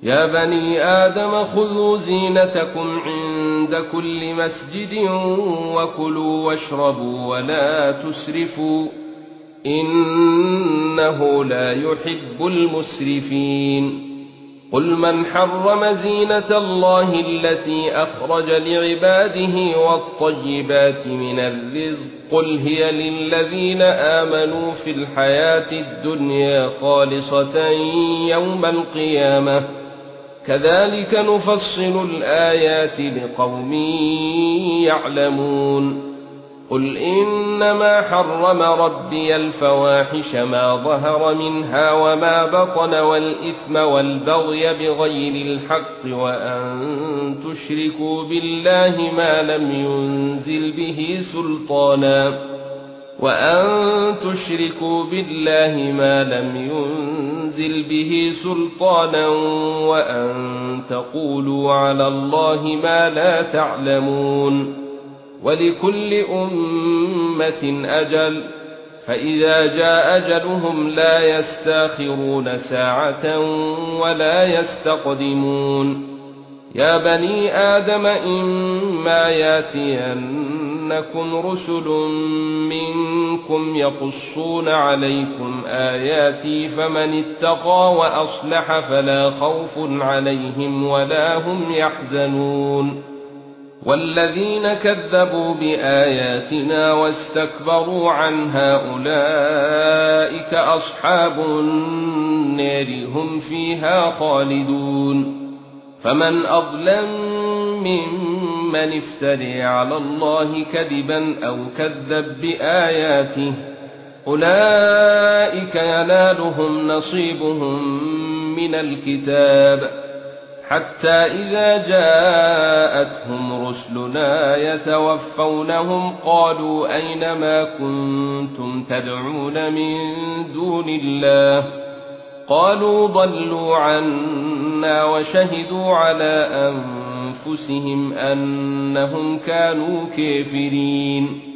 يا بني آدم خذوا زينتكم عند كل مسجد وكلوا واشربوا ولا تسرفوا إنه لا يحب المسرفين قل من حرم زينة الله التي أخرج لعباده والطيبات من الرزق قل هي للذين آمنوا في الحياة الدنيا خالصة يوم القيامة كذلك نفصل الآيات لقوم يعلمون قل إنما حرم ربي الفواحش ما ظهر منها وما بطن والإثم والبغي بغير الحق وأن تشركوا بالله ما لم ينزل به سلطانا وأن تقولوا على الله ما لا تعلمون ولكل أمة أجل فإذا جاء أجلهم لا يستاخرون ساعة ولا يستقدمون يا بني آدم إما ياتينكم رسل منكم يقصون عليكم آياتي فمن اتقى وأصلح فلا خوف عليهم ولا هم يحزنون والذين كذبوا بآياتنا واستكبروا عنها أولئك أصحاب النار هم فيها خالدون فمن أظلم ممن افترى على الله كذبا أو كذب بآياته أولئك ينالهم نصيبهم من الكتاب حتى إذا جاءتهم رسلنا يتوفونهم قالوا أين ما كنتم تدعون من دون الله قالوا ضلوا عنا وشهدوا على أنفسهم أنهم كانوا كافرين